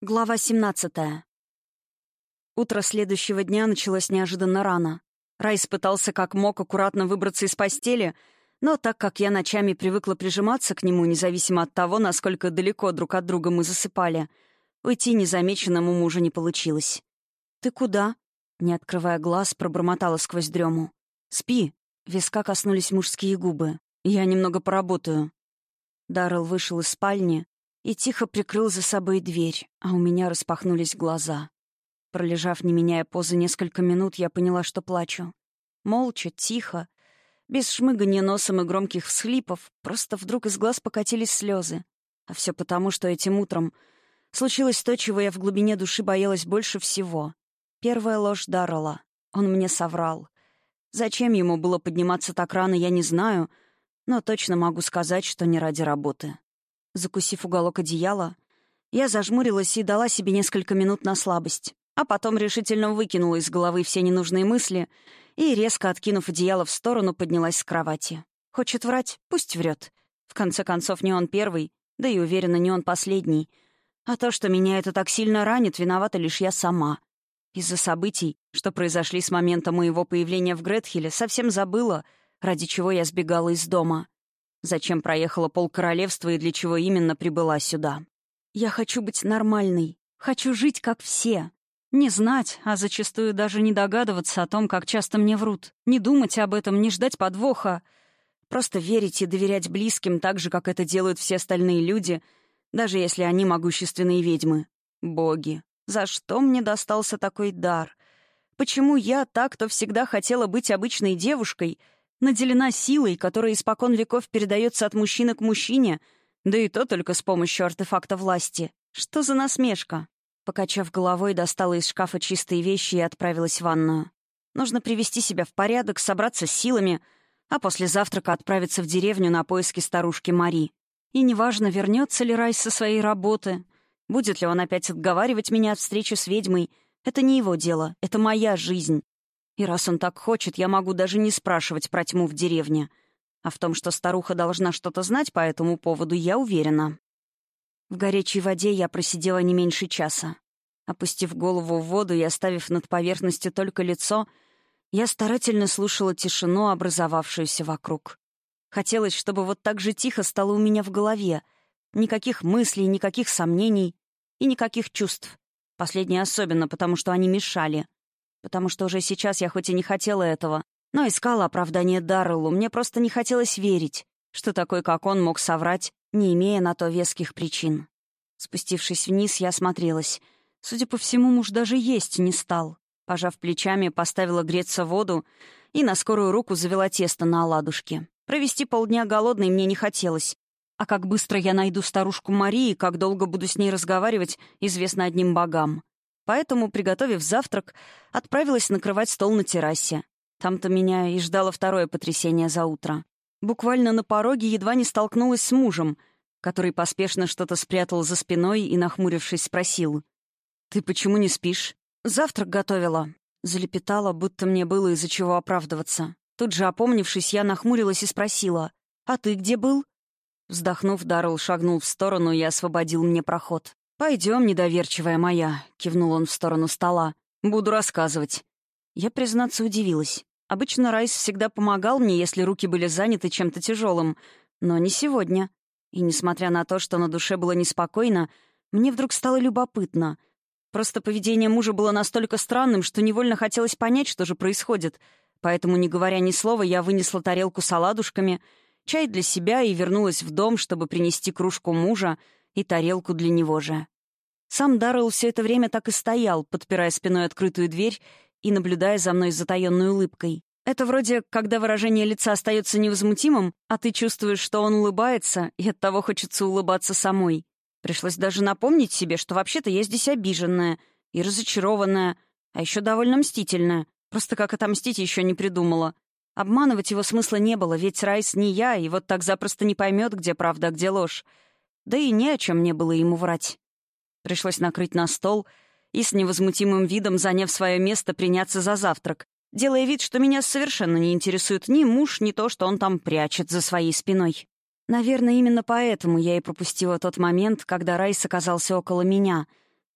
Глава 17. Утро следующего дня началось неожиданно рано. Райс пытался как мог аккуратно выбраться из постели, но так как я ночами привыкла прижиматься к нему, независимо от того, насколько далеко друг от друга мы засыпали, уйти незамеченным у мужа не получилось. «Ты куда?» — не открывая глаз, пробормотала сквозь дрему. «Спи». Виска коснулись мужские губы. «Я немного поработаю». Даррелл вышел из спальни и тихо прикрыл за собой дверь, а у меня распахнулись глаза. Пролежав, не меняя позы, несколько минут, я поняла, что плачу. Молча, тихо, без шмыганья носом и громких всхлипов, просто вдруг из глаз покатились слезы. А все потому, что этим утром случилось то, чего я в глубине души боялась больше всего. Первая ложь Даррелла. Он мне соврал. Зачем ему было подниматься так рано, я не знаю, но точно могу сказать, что не ради работы. Закусив уголок одеяла, я зажмурилась и дала себе несколько минут на слабость, а потом решительно выкинула из головы все ненужные мысли и, резко откинув одеяло в сторону, поднялась с кровати. Хочет врать? Пусть врет. В конце концов, не он первый, да и, уверена, не он последний. А то, что меня это так сильно ранит, виновата лишь я сама. Из-за событий, что произошли с момента моего появления в Гретхилле, совсем забыла, ради чего я сбегала из дома. Зачем проехала полкоролевства и для чего именно прибыла сюда? Я хочу быть нормальной. Хочу жить, как все. Не знать, а зачастую даже не догадываться о том, как часто мне врут. Не думать об этом, не ждать подвоха. Просто верить и доверять близким так же, как это делают все остальные люди, даже если они могущественные ведьмы. Боги, за что мне достался такой дар? Почему я, та, кто всегда хотела быть обычной девушкой, наделена силой, которая испокон веков передается от мужчины к мужчине, да и то только с помощью артефакта власти? Что за насмешка? Покачав головой, достала из шкафа чистые вещи и отправилась в ванную. Нужно привести себя в порядок, собраться с силами, а после завтрака отправиться в деревню на поиски старушки Мари. И неважно, вернется ли Райс со своей работы, будет ли он опять отговаривать меня от встречи с ведьмой, это не его дело, это моя жизнь. И раз он так хочет, я могу даже не спрашивать про тьму в деревне. А в том, что старуха должна что-то знать по этому поводу, я уверена. В горячей воде я просидела не меньше часа. Опустив голову в воду и оставив над поверхностью только лицо, я старательно слушала тишину, образовавшуюся вокруг. Хотелось, чтобы вот так же тихо стало у меня в голове. Никаких мыслей, никаких сомнений и никаких чувств. Последнее особенно, потому что они мешали. Потому что уже сейчас я хоть и не хотела этого, но искала оправдание Дарреллу. Мне просто не хотелось верить, что такой, как он, мог соврать, не имея на то веских причин. Спустившись вниз, я осмотрелась. Судя по всему, муж даже есть не стал. Пожав плечами, поставила греться воду и на скорую руку завела тесто на оладушки. Провести полдня голодной мне не хотелось. А как быстро я найду старушку Мари и как долго буду с ней разговаривать, известно одним богам. Поэтому, приготовив завтрак, отправилась накрывать стол на террасе. Там-то меня и ждало второе потрясение за утро. Буквально на пороге едва не столкнулась с мужем, который поспешно что-то спрятал за спиной и, нахмурившись, спросил: «Ты почему не спишь?» «Завтрак готовила», — залепетала, будто мне было из-за чего оправдываться. Тут же, опомнившись, я нахмурилась и спросила: «А ты где был?» Вздохнув, Даррелл шагнул в сторону и освободил мне проход. «Пойдем, недоверчивая моя», — кивнул он в сторону стола. «Буду рассказывать». Я, признаться, удивилась. Обычно Райс всегда помогал мне, если руки были заняты чем-то тяжелым, но не сегодня. И несмотря на то, что на душе было неспокойно, мне вдруг стало любопытно. Просто поведение мужа было настолько странным, что невольно хотелось понять, что же происходит. Поэтому, не говоря ни слова, я вынесла тарелку с оладушками, чай для себя и вернулась в дом, чтобы принести кружку мужа и тарелку для него же. Сам Даррелл все это время так и стоял, подпирая спиной открытую дверь и наблюдая за мной с затаённой улыбкой. Это вроде, когда выражение лица остается невозмутимым, а ты чувствуешь, что он улыбается, и оттого хочется улыбаться самой. Пришлось даже напомнить себе, что вообще-то я здесь обиженная и разочарованная, а еще довольно мстительная. Просто как отомстить еще не придумала. Обманывать его смысла не было, ведь Райс не я, и вот так запросто не поймет, где правда, а где ложь. Да и не о чем мне было ему врать. Пришлось накрыть на стол и с невозмутимым видом, заняв свое место, приняться за завтрак, делая вид, что меня совершенно не интересует ни муж, ни то, что он там прячет за своей спиной. Наверное, именно поэтому я и пропустила тот момент, когда Райс оказался около меня.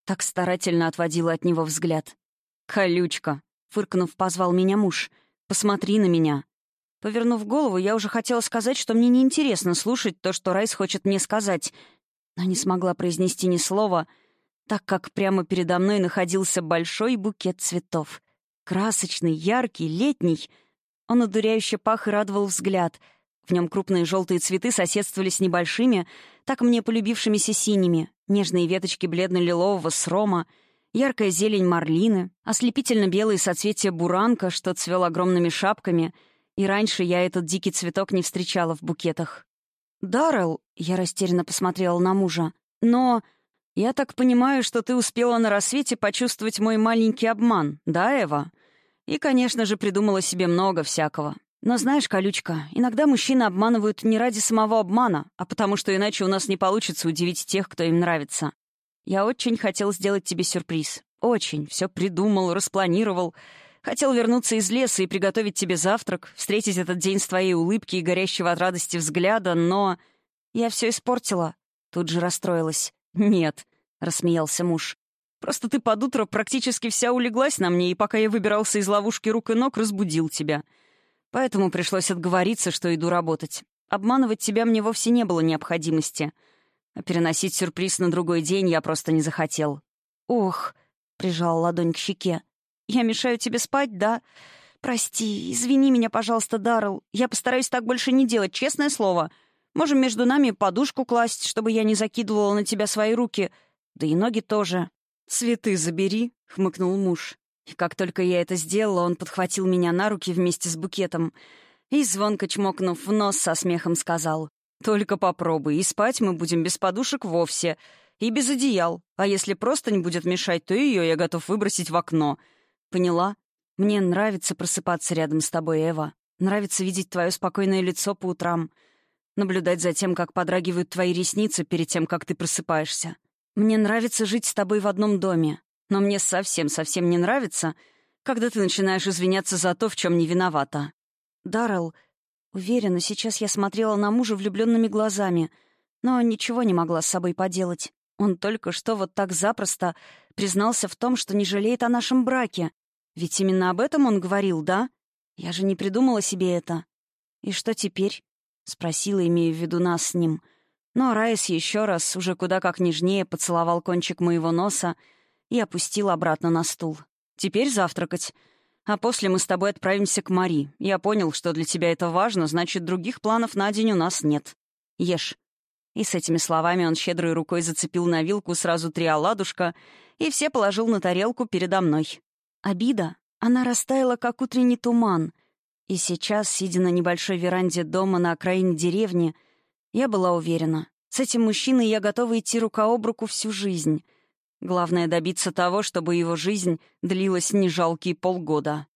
Так старательно отводила от него взгляд. «Колючка!» — фыркнув, позвал меня муж. «Посмотри на меня!» Повернув голову, я уже хотела сказать, что мне неинтересно слушать то, что Райс хочет мне сказать, но не смогла произнести ни слова, так как прямо передо мной находился большой букет цветов. Красочный, яркий, летний. Он одуряюще пах и радовал взгляд. В нем крупные желтые цветы соседствовали с небольшими, так мне полюбившимися синими, нежные веточки бледно-лилового срома, яркая зелень марлины, ослепительно-белые соцветия буранка, что цвел огромными шапками, и раньше я этот дикий цветок не встречала в букетах. «Даррелл», — я растерянно посмотрела на мужа, — «но я так понимаю, что ты успела на рассвете почувствовать мой маленький обман, да, Эва? И, конечно же, придумала себе много всякого. Но знаешь, колючка, иногда мужчины обманывают не ради самого обмана, а потому что иначе у нас не получится удивить тех, кто им нравится. Я очень хотел сделать тебе сюрприз. Очень. Все придумал, распланировал. Хотел вернуться из леса и приготовить тебе завтрак, встретить этот день с твоей улыбки и горящего от радости взгляда, но... Я все испортила. Тут же расстроилась. «Нет», — рассмеялся муж. «Просто ты под утро практически вся улеглась на мне, и пока я выбирался из ловушки рук и ног, разбудил тебя. Поэтому пришлось отговориться, что иду работать. Обманывать тебя мне вовсе не было необходимости. А переносить сюрприз на другой день я просто не захотел». «Ох», — прижал ладонь к щеке. «Я мешаю тебе спать, да? Прости, извини меня, пожалуйста, Даррелл. Я постараюсь так больше не делать, честное слово. Можем между нами подушку класть, чтобы я не закидывала на тебя свои руки. Да и ноги тоже». «Цветы забери», — хмыкнул муж. И как только я это сделала, он подхватил меня на руки вместе с букетом и, звонко чмокнув в нос, со смехом сказал: «Только попробуй, и спать мы будем без подушек вовсе, и без одеял. А если простынь будет мешать, то ее я готов выбросить в окно. Поняла? Мне нравится просыпаться рядом с тобой, Эва. Нравится видеть твое спокойное лицо по утрам, наблюдать за тем, как подрагивают твои ресницы перед тем, как ты просыпаешься. Мне нравится жить с тобой в одном доме. Но мне совсем-совсем не нравится, когда ты начинаешь извиняться за то, в чем не виновата». «Даррелл, уверена, сейчас я смотрела на мужа влюбленными глазами, но ничего не могла с собой поделать. Он только что вот так запросто признался в том, что не жалеет о нашем браке. Ведь именно об этом он говорил, да? Я же не придумала себе это. И что теперь?» — спросила, имея в виду нас с ним. Но Райс еще раз, уже куда как нежнее, поцеловал кончик моего носа и опустил обратно на стул. «Теперь завтракать. А после мы с тобой отправимся к Мари. Я понял, что для тебя это важно, значит, других планов на день у нас нет. Ешь». И с этими словами он щедрой рукой зацепил на вилку сразу 3 оладушка и все положил на тарелку передо мной. Обида, она растаяла, как утренний туман. И сейчас, сидя на небольшой веранде дома на окраине деревни, я была уверена, с этим мужчиной я готова идти рука об руку всю жизнь. Главное — добиться того, чтобы его жизнь длилась не жалкие полгода.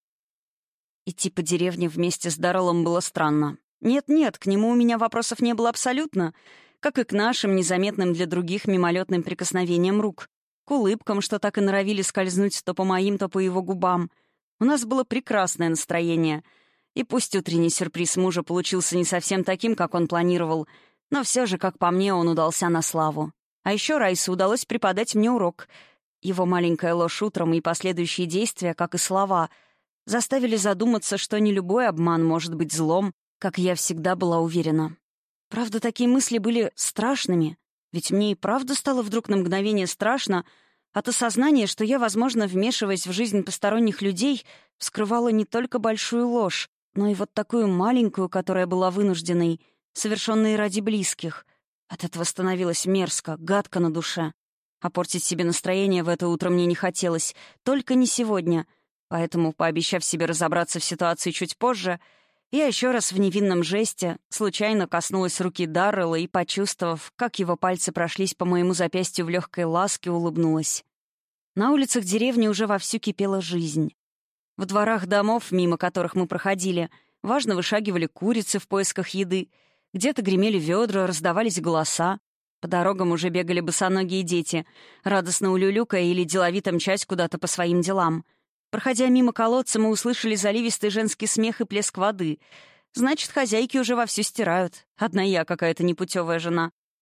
Идти по деревне вместе с Дарреллом было странно. Нет-нет, к нему у меня вопросов не было абсолютно, как и к нашим незаметным для других мимолетным прикосновениям рук, к улыбкам, что так и норовили скользнуть то по моим, то по его губам. У нас было прекрасное настроение. И пусть утренний сюрприз мужа получился не совсем таким, как он планировал, но все же, как по мне, он удался на славу. А еще Райсу удалось преподать мне урок. Его маленькая ложь утром и последующие действия, как и слова, заставили задуматься, что не любой обман может быть злом, как я всегда была уверена. Правда, такие мысли были страшными, ведь мне и правда стало вдруг на мгновение страшно от осознания, что я, возможно, вмешиваясь в жизнь посторонних людей, вскрывала не только большую ложь, но и вот такую маленькую, которая была вынужденной, совершенной ради близких. От этого становилось мерзко, гадко на душе. А портить себе настроение в это утро мне не хотелось, только не сегодня. Поэтому, пообещав себе разобраться в ситуации чуть позже, я еще раз в невинном жесте случайно коснулась руки Даррелла и, почувствовав, как его пальцы прошлись по моему запястью в легкой ласке, улыбнулась. На улицах деревни уже вовсю кипела жизнь. В дворах домов, мимо которых мы проходили, важно вышагивали курицы в поисках еды, где-то гремели ведра, раздавались голоса. По дорогам уже бегали босоногие дети, радостно улюлюкая или деловито мчась куда-то по своим делам. Проходя мимо колодца, мы услышали заливистый женский смех и плеск воды. Значит, хозяйки уже вовсю стирают. Одна я какая-то непутевая жена.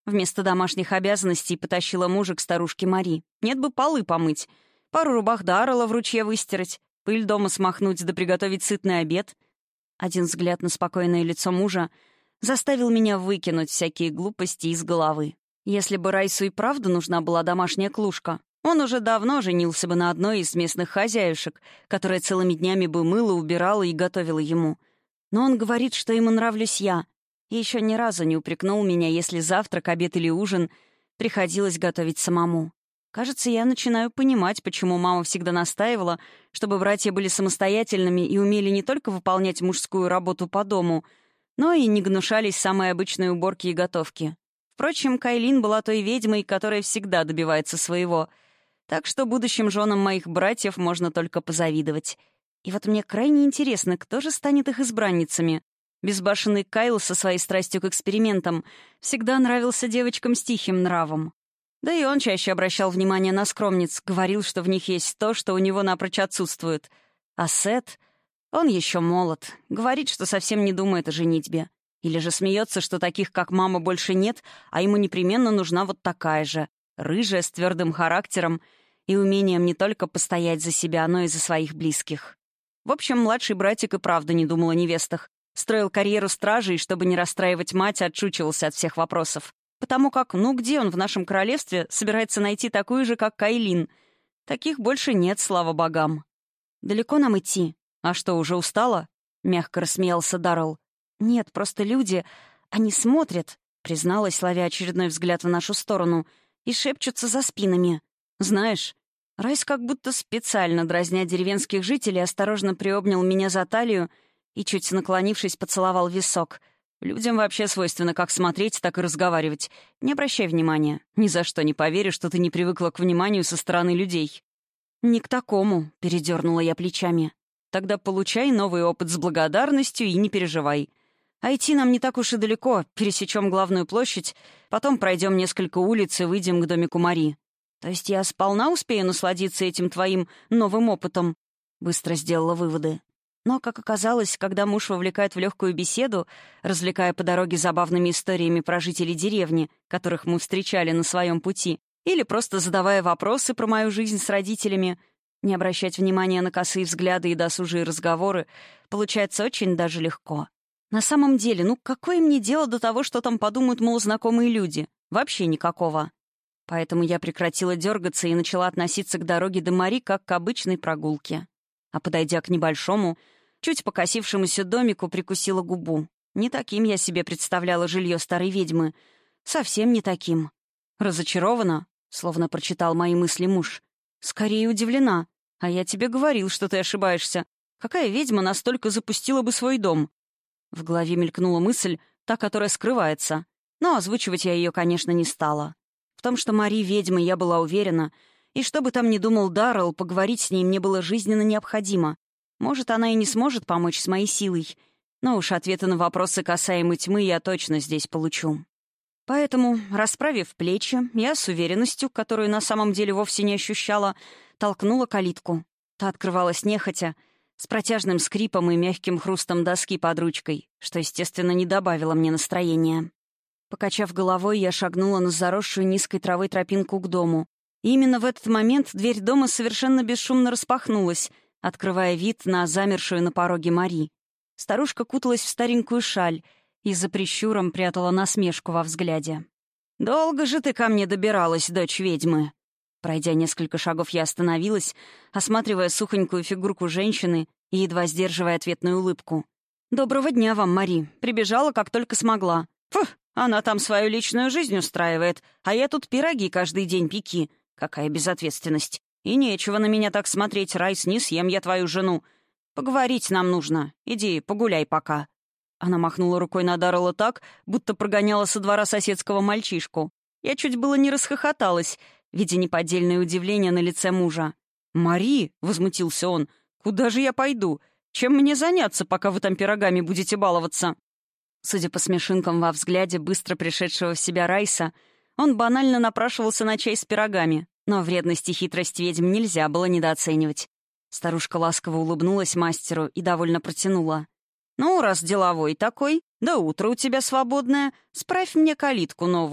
Вместо домашних обязанностей потащила мужа к старушке Мари. Нет бы полы помыть, пару рубах Даррелла в ручье выстирать, пыль дома смахнуть да приготовить сытный обед. Один взгляд на спокойное лицо мужа заставил меня выкинуть всякие глупости из головы. Если бы Райсу и правда нужна была домашняя клушка, он уже давно женился бы на одной из местных хозяюшек, которая целыми днями бы мыла, убирала и готовила ему. Но он говорит, что ему нравлюсь я, и еще ни разу не упрекнул меня, если завтрак, обед или ужин приходилось готовить самому. Кажется, я начинаю понимать, почему мама всегда настаивала, чтобы братья были самостоятельными и умели не только выполнять мужскую работу по дому, но и не гнушались самой обычной уборки и готовки. Впрочем, Кайлин была той ведьмой, которая всегда добивается своего, так что будущим женам моих братьев можно только позавидовать. И вот мне крайне интересно, кто же станет их избранницами. Безбашенный Кайл со своей страстью к экспериментам всегда нравился девочкам с тихим нравом. Да и он чаще обращал внимание на скромниц, говорил, что в них есть то, что у него напрочь отсутствует. А Сет, он еще молод, говорит, что совсем не думает о женитьбе. Или же смеется, что таких, как мама, больше нет, а ему непременно нужна вот такая же, рыжая, с твердым характером и умением не только постоять за себя, но и за своих близких. В общем, младший братик и правда не думал о невестах. Строил карьеру стражей, и, чтобы не расстраивать мать, отшучивался от всех вопросов. Потому как, где он в нашем королевстве собирается найти такую же, как Кайлин? Таких больше нет, слава богам. «Далеко нам идти? А что, уже устала?» — мягко рассмеялся Даррелл. «Нет, просто люди, они смотрят», — призналась, ловя очередной взгляд в нашу сторону, и шепчутся за спинами. «Знаешь, Райс как будто специально, дразня деревенских жителей, осторожно приобнял меня за талию и, чуть наклонившись, поцеловал висок. Людям вообще свойственно как смотреть, так и разговаривать. Не обращай внимания. Ни за что не поверю, что ты не привыкла к вниманию со стороны людей». «Не к такому», — передернула я плечами. «Тогда получай новый опыт с благодарностью и не переживай. А идти нам не так уж и далеко. Пересечем главную площадь, потом пройдем несколько улиц и выйдем к домику Мари. То есть я сполна успею насладиться этим твоим новым опытом?» Быстро сделала выводы. Но, как оказалось, когда муж вовлекает в легкую беседу, развлекая по дороге забавными историями про жителей деревни, которых мы встречали на своем пути, или просто задавая вопросы про мою жизнь с родителями, не обращать внимания на косые взгляды и досужие разговоры получается очень даже легко. На самом деле, какое мне дело до того, что там подумают, мол, знакомые люди? Вообще никакого. Поэтому я прекратила дергаться и начала относиться к дороге до Мари как к обычной прогулке. А подойдя к небольшому, чуть покосившемуся домику, прикусила губу. Не таким я себе представляла жилье старой ведьмы. Совсем не таким. «Разочарована?» — словно прочитал мои мысли муж. «Скорее удивлена. А я тебе говорил, что ты ошибаешься. Какая ведьма настолько запустила бы свой дом?» В голове мелькнула мысль, та, которая скрывается. Но озвучивать я ее, конечно, не стала. В том, что Мари ведьма, я была уверена. И что бы там ни думал Даррелл, поговорить с ней мне было жизненно необходимо. Может, она и не сможет помочь с моей силой. Но уж ответы на вопросы касаемо тьмы я точно здесь получу. Поэтому, расправив плечи, я с уверенностью, которую на самом деле вовсе не ощущала, толкнула калитку. Та открывалась нехотя, с протяжным скрипом и мягким хрустом доски под ручкой, что, естественно, не добавило мне настроения. Покачав головой, я шагнула на заросшую низкой травой тропинку к дому. И именно в этот момент дверь дома совершенно бесшумно распахнулась, открывая вид на замершую на пороге Мари. Старушка куталась в старенькую шаль и за прищуром прятала насмешку во взгляде. «Долго же ты ко мне добиралась, дочь ведьмы?» Пройдя несколько шагов, я остановилась, осматривая сухонькую фигурку женщины и едва сдерживая ответную улыбку. «Доброго дня вам, Мари. Прибежала, как только смогла. Фух, она там свою личную жизнь устраивает, а я тут пироги каждый день пеки. Какая безответственность. И нечего на меня так смотреть, Райс, не съем я твою жену. Поговорить нам нужно. Иди, погуляй пока». Она махнула рукой на Даррелла так, будто прогоняла со двора соседского мальчишку. Я чуть было не расхохоталась, видя неподдельное удивление на лице мужа. «Мари!» — возмутился он. «Куда же я пойду? Чем мне заняться, пока вы там пирогами будете баловаться?» Судя по смешинкам во взгляде быстро пришедшего в себя Райса, он банально напрашивался на чай с пирогами, но вредность и хитрость ведьм нельзя было недооценивать. Старушка ласково улыбнулась мастеру и довольно протянула. «Ну, раз деловой такой, да утро у тебя свободное, справь мне калитку новую.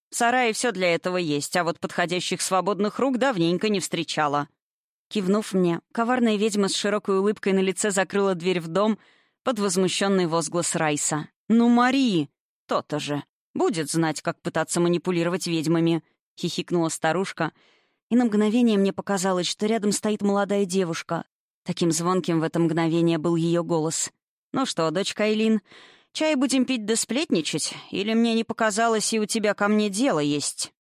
В сарае все для этого есть, а вот подходящих свободных рук давненько не встречала». Кивнув мне, коварная ведьма с широкой улыбкой на лице закрыла дверь в дом под возмущенный возглас Райса. «Ну, Мари!» «То-то же. Будет знать, как пытаться манипулировать ведьмами», — хихикнула старушка. И на мгновение мне показалось, что рядом стоит молодая девушка. Таким звонким в это мгновение был ее голос. «Ну что, дочка Айлин, чай будем пить да сплетничать? Или мне не показалось, и у тебя ко мне дело есть?»